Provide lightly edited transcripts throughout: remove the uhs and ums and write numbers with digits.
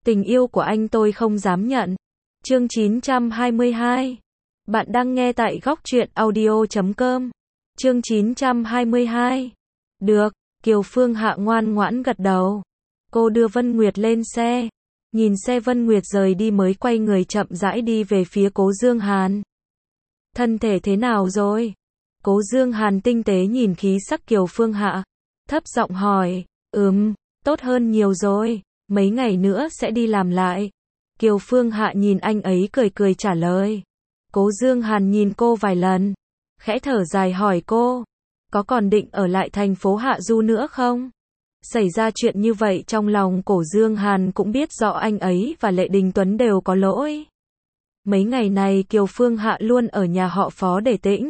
Tình yêu của anh tôi không dám nhận. Chương 922. Bạn đang nghe tại góc truyện audio.com. Chương 922. Được, Kiều Phương Hạ ngoan ngoãn gật đầu. Cô đưa Vân Nguyệt lên xe. Nhìn xe Vân Nguyệt rời đi mới quay người chậm rãi đi về phía Cố Dương Hàn. Thân thể thế nào rồi? Cố Dương Hàn tinh tế nhìn khí sắc Kiều Phương Hạ. Thấp giọng hỏi, tốt hơn nhiều rồi. Mấy ngày nữa sẽ đi làm lại. Kiều Phương Hạ nhìn anh ấy cười cười trả lời. Cố Dương Hàn nhìn cô vài lần. Khẽ thở dài hỏi cô. Có còn định ở lại thành phố Hạ Du nữa không? Xảy ra chuyện như vậy trong lòng Cố Dương Hàn cũng biết rõ anh ấy và Lệ Đình Tuấn đều có lỗi. Mấy ngày này Kiều Phương Hạ luôn ở nhà họ Phó để tĩnh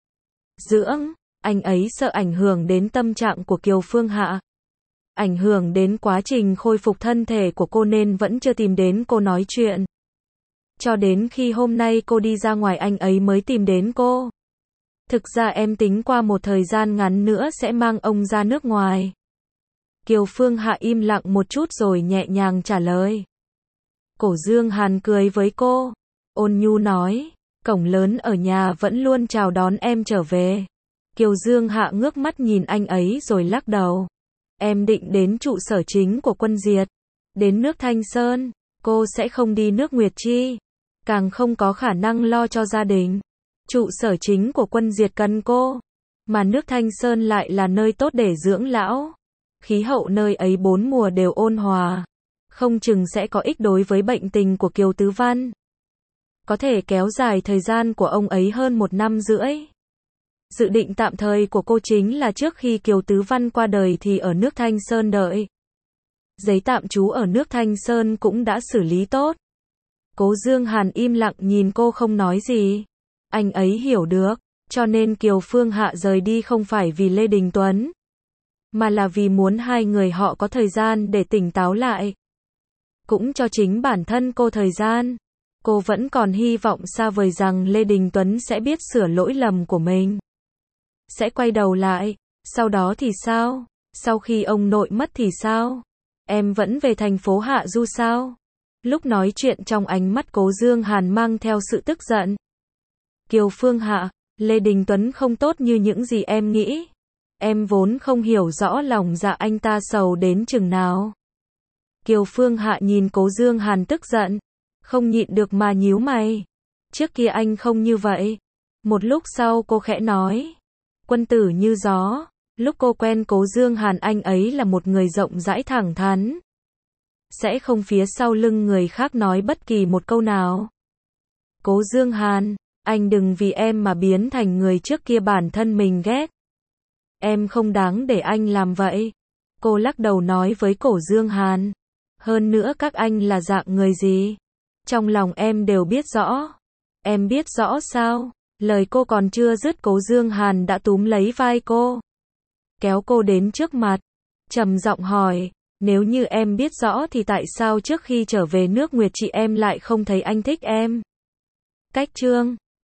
dưỡng. Anh ấy sợ ảnh hưởng đến tâm trạng của Kiều Phương Hạ. Ảnh hưởng đến quá trình khôi phục thân thể của cô nên vẫn chưa tìm đến cô nói chuyện. Cho đến khi hôm nay cô đi ra ngoài anh ấy mới tìm đến cô. Thực ra em tính qua một thời gian ngắn nữa sẽ mang ông ra nước ngoài. Kiều Phương Hạ im lặng một chút rồi nhẹ nhàng trả lời. Cố Dương Hàn cười với cô. Ôn nhu nói, cổng lớn ở nhà vẫn luôn chào đón em trở về. Kiều Dương Hạ ngước mắt nhìn anh ấy rồi lắc đầu. Em định đến trụ sở chính của Quân Diệt. Đến nước Thanh Sơn, cô sẽ không đi nước Nguyệt Chi. Càng không có khả năng lo cho gia đình. Trụ sở chính của Quân Diệt cần cô. Mà nước Thanh Sơn lại là nơi tốt để dưỡng lão. Khí hậu nơi ấy 4 mùa đều ôn hòa. Không chừng sẽ có ích đối với bệnh tình của Kiều Tứ Văn. Có thể kéo dài thời gian của ông ấy hơn 1 năm rưỡi. Dự định tạm thời của cô chính là trước khi Kiều Tứ Văn qua đời thì ở nước Thanh Sơn đợi. Giấy tạm trú ở nước Thanh Sơn cũng đã xử lý tốt. Cố Dương Hàn im lặng nhìn cô không nói gì. Anh ấy hiểu được, cho nên Kiều Phương Hạ rời đi không phải vì Lê Đình Tuấn, mà là vì muốn hai người họ có thời gian để tỉnh táo lại. Cũng cho chính bản thân cô thời gian. Cô vẫn còn hy vọng xa vời rằng Lê Đình Tuấn sẽ biết sửa lỗi lầm của mình. Sẽ quay đầu lại, sau đó thì sao? Sau khi ông nội mất thì sao? Em vẫn về thành phố Hạ Du sao? Lúc nói chuyện trong ánh mắt Cố Dương Hàn mang theo sự tức giận. Kiều Phương Hạ, Lê Đình Tuấn không tốt như những gì em nghĩ. Em vốn không hiểu rõ lòng dạ anh ta sầu đến chừng nào. Kiều Phương Hạ nhìn Cố Dương Hàn tức giận, không nhịn được mà nhíu mày. Trước kia anh không như vậy. Một lúc sau cô khẽ nói. Quân tử như gió. Lúc cô quen Cố Dương Hàn anh ấy là một người rộng rãi thẳng thắn. Sẽ không phía sau lưng người khác nói bất kỳ một câu nào. Cố Dương Hàn, anh đừng vì em mà biến thành người trước kia bản thân mình ghét. Em không đáng để anh làm vậy. Cô lắc đầu nói với Cố Dương Hàn. Hơn nữa các anh là dạng người gì? Trong lòng em đều biết rõ. Em biết rõ sao? Lời cô còn chưa dứt Cố Dương Hàn đã túm lấy vai cô. Kéo cô đến trước mặt. Trầm giọng hỏi. Nếu như em biết rõ thì tại sao trước khi trở về nước Nguyệt Chị em lại không thấy anh thích em? Cách chương